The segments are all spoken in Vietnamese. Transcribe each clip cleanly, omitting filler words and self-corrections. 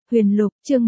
Huyền Lục, chương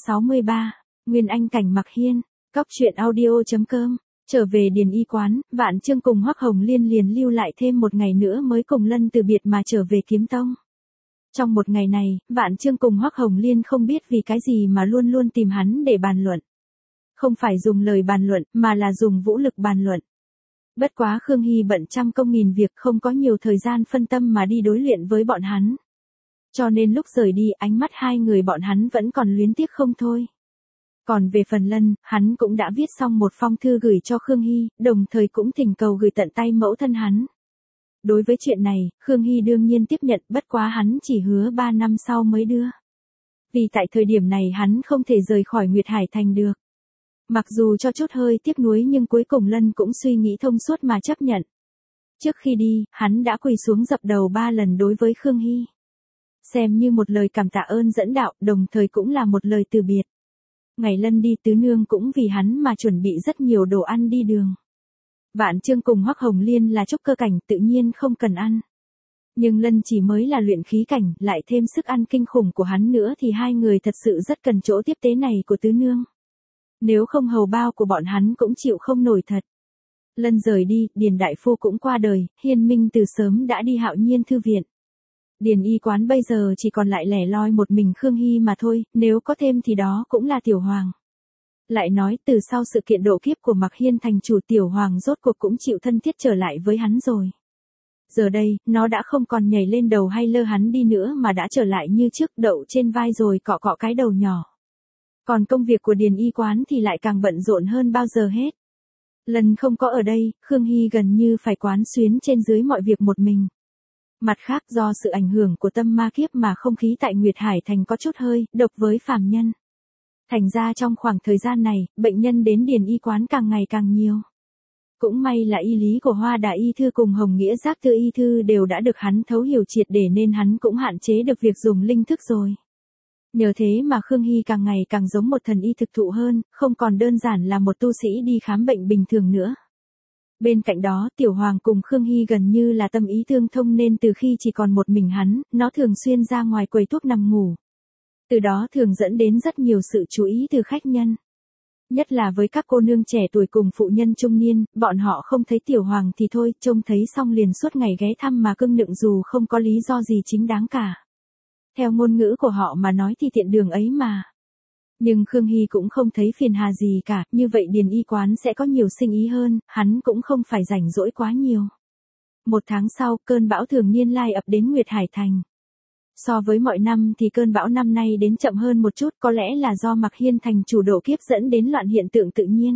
163, Nguyên Anh cảnh Mặc Hiên, Cóc truyện audio.com, trở về Điền Y quán, Vạn Chương cùng Hoắc Hồng Liên liền lưu lại thêm một ngày nữa mới cùng Lân từ biệt mà trở về Kiếm Tông. Trong một ngày này, Vạn Chương cùng Hoắc Hồng Liên không biết vì cái gì mà luôn luôn tìm hắn để bàn luận. Không phải dùng lời bàn luận, mà là dùng vũ lực bàn luận. Bất quá Khương Hy bận trăm công nghìn việc không có nhiều thời gian phân tâm mà đi đối luyện với bọn hắn. Cho nên lúc rời đi ánh mắt hai người bọn hắn vẫn còn luyến tiếc không thôi. Còn về phần Lân, hắn cũng đã viết xong một phong thư gửi cho Khương Hy, đồng thời cũng thỉnh cầu gửi tận tay mẫu thân hắn. Đối với chuyện này, Khương Hy đương nhiên tiếp nhận, bất quá hắn chỉ hứa 3 năm sau mới đưa. Vì tại thời điểm này hắn không thể rời khỏi Nguyệt Hải Thành được. Mặc dù cho chút hơi tiếc nuối nhưng cuối cùng Lân cũng suy nghĩ thông suốt mà chấp nhận. Trước khi đi, hắn đã quỳ xuống dập đầu 3 lần đối với Khương Hy. Xem như một lời cảm tạ ơn dẫn đạo, đồng thời cũng là một lời từ biệt. Ngày Lân đi tứ nương cũng vì hắn mà chuẩn bị rất nhiều đồ ăn đi đường. Vạn Chương cùng Hoắc Hồng Liên là trúc cơ cảnh tự nhiên không cần ăn. Nhưng Lân chỉ mới là luyện khí cảnh, lại thêm sức ăn kinh khủng của hắn nữa thì hai người thật sự rất cần chỗ tiếp tế này của tứ nương. Nếu không hầu bao của bọn hắn cũng chịu không nổi thật. Lân rời đi, Điền Đại Phu cũng qua đời, Hiên Minh từ sớm đã đi Hạo Nhiên Thư Viện. Điền Y quán bây giờ chỉ còn lại lẻ loi một mình Khương Hy mà thôi, nếu có thêm thì đó cũng là Tiểu Hoàng. Lại nói từ sau sự kiện độ kiếp của Mặc Hiên thành chủ, Tiểu Hoàng rốt cuộc cũng chịu thân thiết trở lại với hắn rồi. Giờ đây, nó đã không còn nhảy lên đầu hay lơ hắn đi nữa mà đã trở lại như trước, đậu trên vai rồi cọ cọ cái đầu nhỏ. Còn công việc của Điền Y quán thì lại càng bận rộn hơn bao giờ hết. Lần không có ở đây, Khương Hy gần như phải quán xuyến trên dưới mọi việc một mình. Mặt khác do sự ảnh hưởng của tâm ma kiếp mà không khí tại Nguyệt Hải Thành có chút hơi độc với phàm nhân. Thành ra trong khoảng thời gian này, bệnh nhân đến Điền Y quán càng ngày càng nhiều. Cũng may là y lý của Hoa Đà Y Thư cùng Hồng Nghĩa Giác Tư Y Thư đều đã được hắn thấu hiểu triệt để nên hắn cũng hạn chế được việc dùng linh thức rồi. Nhờ thế mà Khương Hy càng ngày càng giống một thần y thực thụ hơn, không còn đơn giản là một tu sĩ đi khám bệnh bình thường nữa. Bên cạnh đó Tiểu Hoàng cùng Khương Hy gần như là tâm ý tương thông nên từ khi chỉ còn một mình hắn, nó thường xuyên ra ngoài quầy thuốc nằm ngủ. Từ đó thường dẫn đến rất nhiều sự chú ý từ khách nhân. Nhất là với các cô nương trẻ tuổi cùng phụ nhân trung niên, bọn họ không thấy Tiểu Hoàng thì thôi, trông thấy xong liền suốt ngày ghé thăm mà cưng nựng dù không có lý do gì chính đáng cả. Theo ngôn ngữ của họ mà nói thì tiện đường ấy mà. Nhưng Khương Hy cũng không thấy phiền hà gì cả, như vậy Điền Y quán sẽ có nhiều sinh ý hơn, hắn cũng không phải rảnh rỗi quá nhiều. 1 tháng sau, cơn bão thường niên lai ập đến Nguyệt Hải Thành. So với mọi năm thì cơn bão năm nay đến chậm hơn một chút, có lẽ là do Mặc Hiên thành chủ độ kiếp dẫn đến loạn hiện tượng tự nhiên.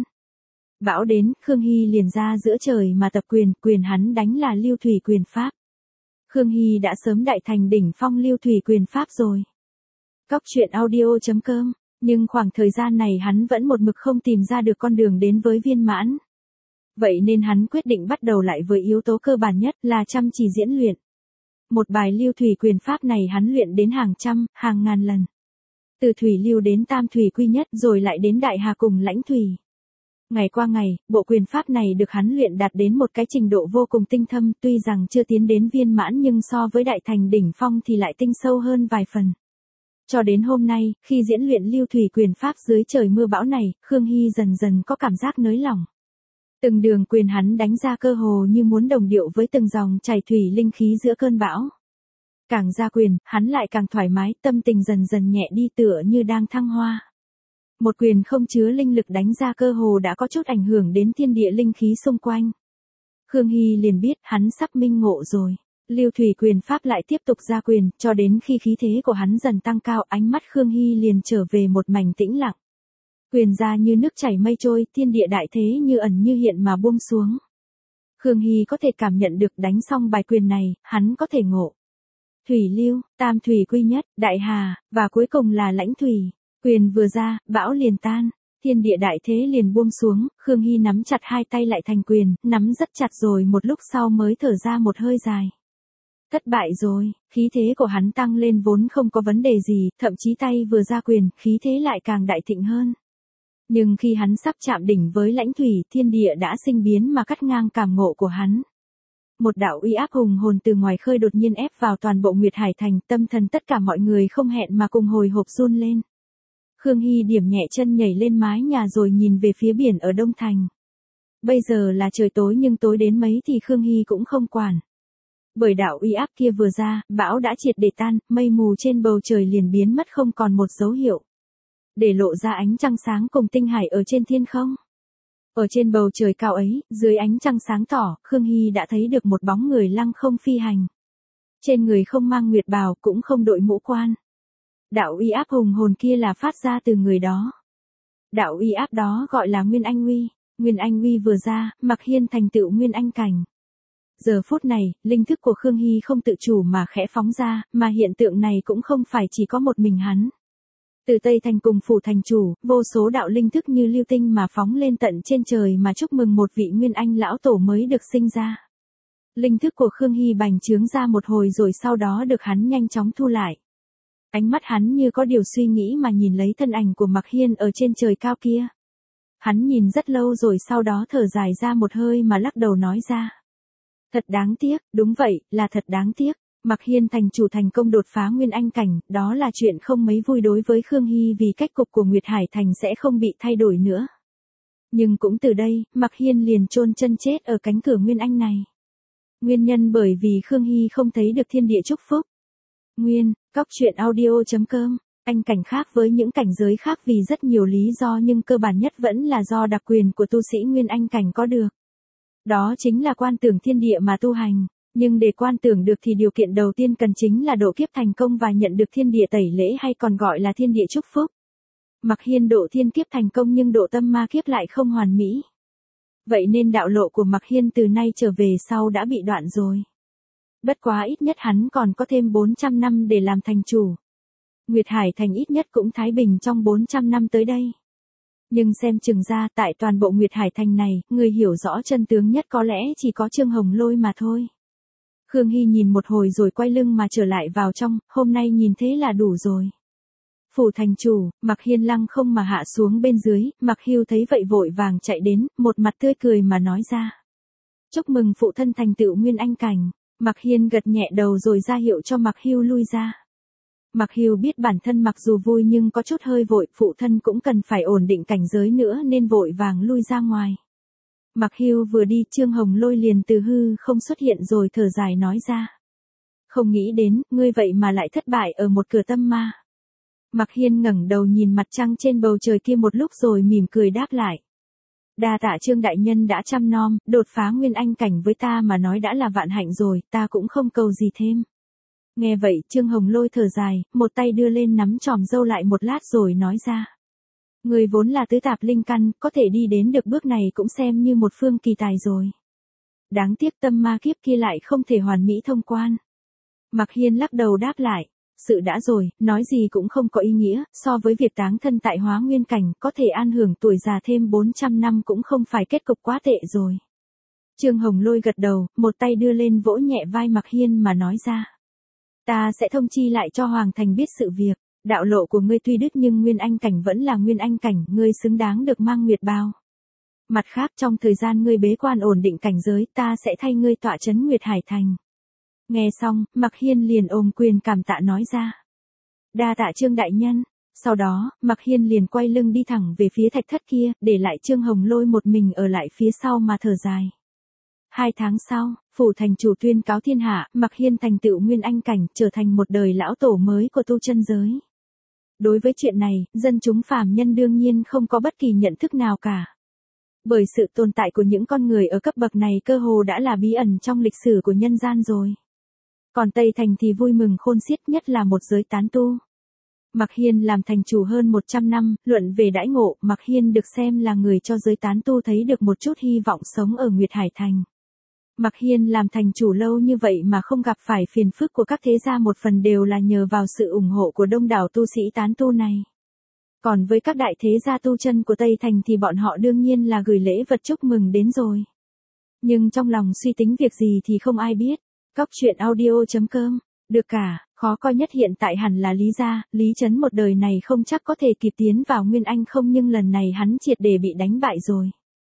Bão đến, Khương Hy liền ra giữa trời mà tập quyền hắn đánh là Lưu Thủy quyền pháp. Khương Hy đã sớm đại thành đỉnh phong Lưu Thủy quyền pháp rồi. Cóc truyện audio.com, nhưng khoảng thời gian này hắn vẫn một mực không tìm ra được con đường đến với viên mãn. Vậy nên hắn quyết định bắt đầu lại với yếu tố cơ bản nhất là chăm chỉ diễn luyện. Một bài Lưu Thủy quyền pháp này hắn luyện đến hàng trăm, hàng ngàn lần. Từ Thủy Lưu đến Tam Thủy Quy Nhất rồi lại đến Đại Hà cùng Lãnh Thủy. Ngày qua ngày, bộ quyền pháp này được hắn luyện đạt đến một cái trình độ vô cùng tinh thâm, tuy rằng chưa tiến đến viên mãn nhưng so với đại thành đỉnh phong thì lại tinh sâu hơn vài phần. Cho đến hôm nay, khi diễn luyện Lưu Thủy quyền pháp dưới trời mưa bão này, Khương Hy dần dần có cảm giác nới lỏng. Từng đường quyền hắn đánh ra cơ hồ như muốn đồng điệu với từng dòng chảy thủy linh khí giữa cơn bão. Càng ra quyền, hắn lại càng thoải mái, tâm tình dần dần nhẹ đi tựa như đang thăng hoa. Một quyền không chứa linh lực đánh ra cơ hồ đã có chút ảnh hưởng đến thiên địa linh khí xung quanh. Khương Hy liền biết hắn sắp minh ngộ rồi. Lưu Thủy quyền pháp lại tiếp tục ra quyền, cho đến khi khí thế của hắn dần tăng cao, ánh mắt Khương Hy liền trở về một mảnh tĩnh lặng. Quyền ra như nước chảy mây trôi, thiên địa đại thế như ẩn như hiện mà buông xuống. Khương Hy có thể cảm nhận được đánh xong bài quyền này, hắn có thể ngộ. Thủy Lưu, Tam Thủy Quy Nhất, Đại Hà, và cuối cùng là Lãnh Thủy. Quyền vừa ra, bão liền tan, thiên địa đại thế liền buông xuống, Khương Hy nắm chặt hai tay lại thành quyền, nắm rất chặt rồi một lúc sau mới thở ra một hơi dài. Thất bại rồi, khí thế của hắn tăng lên vốn không có vấn đề gì, thậm chí tay vừa ra quyền, khí thế lại càng đại thịnh hơn. Nhưng khi hắn sắp chạm đỉnh với Lãnh Thủy, thiên địa đã sinh biến mà cắt ngang cảm ngộ của hắn. Một đạo uy áp hùng hồn từ ngoài khơi đột nhiên ép vào toàn bộ Nguyệt Hải Thành, tâm thần tất cả mọi người không hẹn mà cùng hồi hộp run lên. Khương Hy điểm nhẹ chân nhảy lên mái nhà rồi nhìn về phía biển ở Đông Thành. Bây giờ là trời tối nhưng tối đến mấy thì Khương Hy cũng không quản. Bởi đạo uy áp kia vừa ra, bão đã triệt để tan, mây mù trên bầu trời liền biến mất không còn một dấu hiệu. Để lộ ra ánh trăng sáng cùng tinh hải ở trên thiên không. Ở trên bầu trời cao ấy, dưới ánh trăng sáng tỏ, Khương Hy đã thấy được một bóng người lăng không phi hành. Trên người không mang nguyệt bào cũng không đội mũ quan. Đạo uy áp hùng hồn kia là phát ra từ người đó. Đạo uy áp đó gọi là Nguyên Anh Uy. Nguyên Anh Uy vừa ra, Mạc Hiên thành tựu Nguyên Anh cảnh. Giờ phút này, linh thức của Khương Hy không tự chủ mà khẽ phóng ra, mà hiện tượng này cũng không phải chỉ có một mình hắn. Từ Tây Thành cùng phủ thành chủ, vô số đạo linh thức như lưu tinh mà phóng lên tận trên trời mà chúc mừng một vị Nguyên Anh lão tổ mới được sinh ra. Linh thức của Khương Hy bành trướng ra một hồi rồi sau đó được hắn nhanh chóng thu lại. Ánh mắt hắn như có điều suy nghĩ mà nhìn lấy thân ảnh của Mạc Hiên ở trên trời cao kia. Hắn nhìn rất lâu rồi sau đó thở dài ra một hơi mà lắc đầu nói ra. Thật đáng tiếc, đúng vậy, là thật đáng tiếc. Mạc Hiên thành chủ thành công đột phá Nguyên Anh cảnh, đó là chuyện không mấy vui đối với Khương Hy vì cách cục của Nguyệt Hải Thành sẽ không bị thay đổi nữa. Nhưng cũng từ đây, Mạc Hiên liền chôn chân chết ở cánh cửa Nguyên Anh này. Nguyên nhân bởi vì Khương Hy không thấy được thiên địa chúc phúc. Nguyên, Cóc Truyện Audio.com, anh cảnh khác với những cảnh giới khác vì rất nhiều lý do nhưng cơ bản nhất vẫn là do đặc quyền của tu sĩ Nguyên Anh cảnh có được. Đó chính là quan tưởng thiên địa mà tu hành. Nhưng để quan tưởng được thì điều kiện đầu tiên cần chính là độ kiếp thành công và nhận được thiên địa tẩy lễ hay còn gọi là thiên địa chúc phúc. Mạc Hiên độ thiên kiếp thành công nhưng độ tâm ma kiếp lại không hoàn mỹ. Vậy nên đạo lộ của Mạc Hiên từ nay trở về sau đã bị đoạn rồi. Bất quá ít nhất hắn còn có thêm 400 năm để làm thành chủ. Nguyệt Hải Thành ít nhất cũng thái bình trong 400 năm tới đây. Nhưng xem chừng ra tại toàn bộ Nguyệt Hải Thành này, người hiểu rõ chân tướng nhất có lẽ chỉ có Trương Hồng Lôi mà thôi. Khương Hy nhìn một hồi rồi quay lưng mà trở lại vào trong, hôm nay nhìn thế là đủ rồi. Phủ thành chủ, Mạc Hiên lăng không mà hạ xuống bên dưới, Mạc Hưu thấy vậy vội vàng chạy đến, một mặt tươi cười mà nói ra. Chúc mừng phụ thân thành tựu Nguyên Anh cảnh. Mạc Hiên gật nhẹ đầu rồi ra hiệu cho Mạc Hưu lui ra. Mạc Hưu biết bản thân mặc dù vui nhưng có chút hơi vội, phụ thân cũng cần phải ổn định cảnh giới nữa nên vội vàng lui ra ngoài. Mạc Hưu vừa đi Trương Hồng Lôi liền từ hư không xuất hiện rồi thở dài nói ra. Không nghĩ đến, ngươi vậy mà lại thất bại ở một cửa tâm ma. Mạc Hiên ngẩng đầu nhìn mặt trăng trên bầu trời kia một lúc rồi mỉm cười đáp lại. Đa tạ Trương đại nhân đã chăm nom, đột phá Nguyên Anh cảnh với ta mà nói đã là vạn hạnh rồi, ta cũng không cầu gì thêm. Nghe vậy Trương Hồng Lôi thở dài, một tay đưa lên nắm chòm râu lại một lát rồi nói ra. Người vốn là tứ tạp linh căn, có thể đi đến được bước này cũng xem như một phương kỳ tài rồi. Đáng tiếc tâm ma kiếp kia lại không thể hoàn mỹ thông quan. Mạc Hiên lắc đầu đáp lại. Sự đã rồi, nói gì cũng không có ý nghĩa, so với việc táng thân tại Hóa Nguyên cảnh, có thể an hưởng tuổi già thêm 400 năm cũng không phải kết cục quá tệ rồi. Trương Hồng Lôi gật đầu, một tay đưa lên vỗ nhẹ vai Mạc Hiên mà nói ra. Ta sẽ thông chi lại cho Hoàng Thành biết sự việc, đạo lộ của ngươi tuy đứt nhưng Nguyên Anh cảnh vẫn là Nguyên Anh cảnh, ngươi xứng đáng được mang nguyệt bào. Mặt khác trong thời gian ngươi bế quan ổn định cảnh giới, ta sẽ thay ngươi tọa trấn Nguyệt Hải Thành. Nghe xong, Mạc Hiên liền ôm quyền cảm tạ nói ra. Đa tạ Trương đại nhân. Sau đó, Mạc Hiên liền quay lưng đi thẳng về phía thạch thất kia, để lại Trương Hồng Lôi một mình ở lại phía sau mà thở dài. 2 tháng sau, phủ thành chủ tuyên cáo thiên hạ, Mạc Hiên thành tựu Nguyên Anh cảnh, trở thành một đời lão tổ mới của tu chân giới. Đối với chuyện này, dân chúng phàm nhân đương nhiên không có bất kỳ nhận thức nào cả. Bởi sự tồn tại của những con người ở cấp bậc này cơ hồ đã là bí ẩn trong lịch sử của nhân gian rồi. Còn Tây Thành thì vui mừng khôn xiết, nhất là một giới tán tu. Mạc Hiên làm thành chủ hơn 100 năm, luận về đãi ngộ, Mạc Hiên được xem là người cho giới tán tu thấy được một chút hy vọng sống ở Nguyệt Hải Thành. Mạc Hiên làm thành chủ lâu như vậy mà không gặp phải phiền phức của các thế gia một phần đều là nhờ vào sự ủng hộ của đông đảo tu sĩ tán tu này. Còn với các đại thế gia tu chân của Tây Thành thì bọn họ đương nhiên là gửi lễ vật chúc mừng đến rồi. Nhưng trong lòng suy tính việc gì thì không ai biết. Cóc Truyện Audio.com, được cả, khó coi nhất hiện tại hẳn là Lý gia, Lý Trấn một đời này không chắc có thể kịp tiến vào Nguyên Anh không nhưng lần này hắn triệt để bị đánh bại rồi.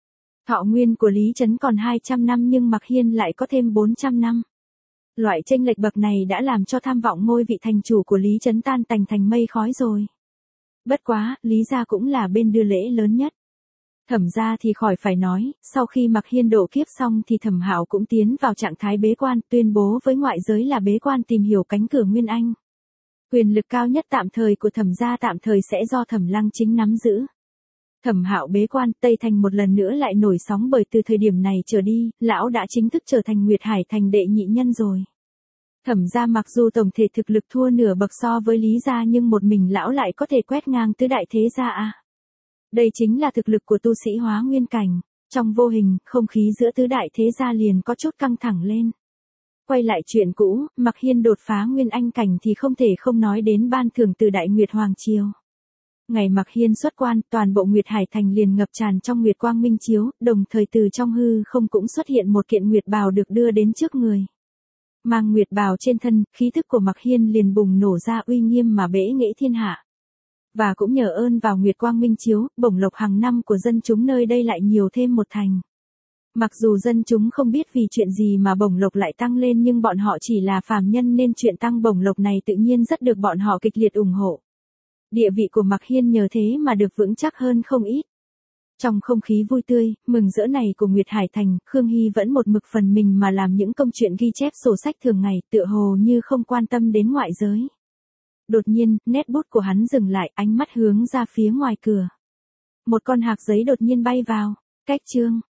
Thọ nguyên của Lý Trấn còn 200 năm nhưng Mạc Hiên lại có thêm 400 năm. Loại chênh lệch bậc này đã làm cho tham vọng ngôi vị thành chủ của Lý Trấn tan tành thành mây khói rồi. Bất quá, Lý gia cũng là bên đưa lễ lớn nhất. Thẩm gia thì khỏi phải nói, sau khi Mạc Hiên độ kiếp xong thì Thẩm Hạo cũng tiến vào trạng thái bế quan, tuyên bố với ngoại giới là bế quan tìm hiểu cánh cửa Nguyên Anh. Quyền lực cao nhất tạm thời của Thẩm gia tạm thời sẽ do Thẩm Lăng Chính nắm giữ. Thẩm Hạo bế quan, Tây Thành một lần nữa lại nổi sóng bởi từ thời điểm này trở đi, lão đã chính thức trở thành Nguyệt Hải Thành đệ nhị nhân rồi. Thẩm gia mặc dù tổng thể thực lực thua nửa bậc so với Lý gia nhưng một mình lão lại có thể quét ngang tứ đại thế gia a. Đây chính là thực lực của tu sĩ hóa nguyên cảnh. Trong vô hình, không khí giữa tứ đại thế gia liền có chút căng thẳng lên. Quay lại chuyện cũ, Mạc Hiên đột phá nguyên anh cảnh thì không thể không nói đến ban thưởng từ Đại Nguyệt Hoàng Triều. Ngày Mạc Hiên xuất quan, toàn bộ Nguyệt Hải Thành liền ngập tràn trong Nguyệt Quang Minh Chiếu, đồng thời từ trong hư không cũng xuất hiện một kiện Nguyệt bào được đưa đến trước người. Mang Nguyệt bào trên thân, khí thức của Mạc Hiên liền bùng nổ ra uy nghiêm mà bẽ nghệ thiên hạ. Và cũng nhờ ơn vào Nguyệt Quang Minh Chiếu, bổng lộc hàng năm của dân chúng nơi đây lại nhiều thêm một thành. Mặc dù dân chúng không biết vì chuyện gì mà bổng lộc lại tăng lên nhưng bọn họ chỉ là phàm nhân nên chuyện tăng bổng lộc này tự nhiên rất được bọn họ kịch liệt ủng hộ. Địa vị của Mạc Hiên nhờ thế mà được vững chắc hơn không ít. Trong không khí vui tươi, mừng rỡ này của Nguyệt Hải Thành, Khương Hy vẫn một mực phần mình mà làm những công chuyện ghi chép sổ sách thường ngày, tựa hồ như không quan tâm đến ngoại giới. Đột nhiên, nét bút của hắn dừng lại, ánh mắt hướng ra phía ngoài cửa. Một con hạc giấy đột nhiên bay vào. Cách chương.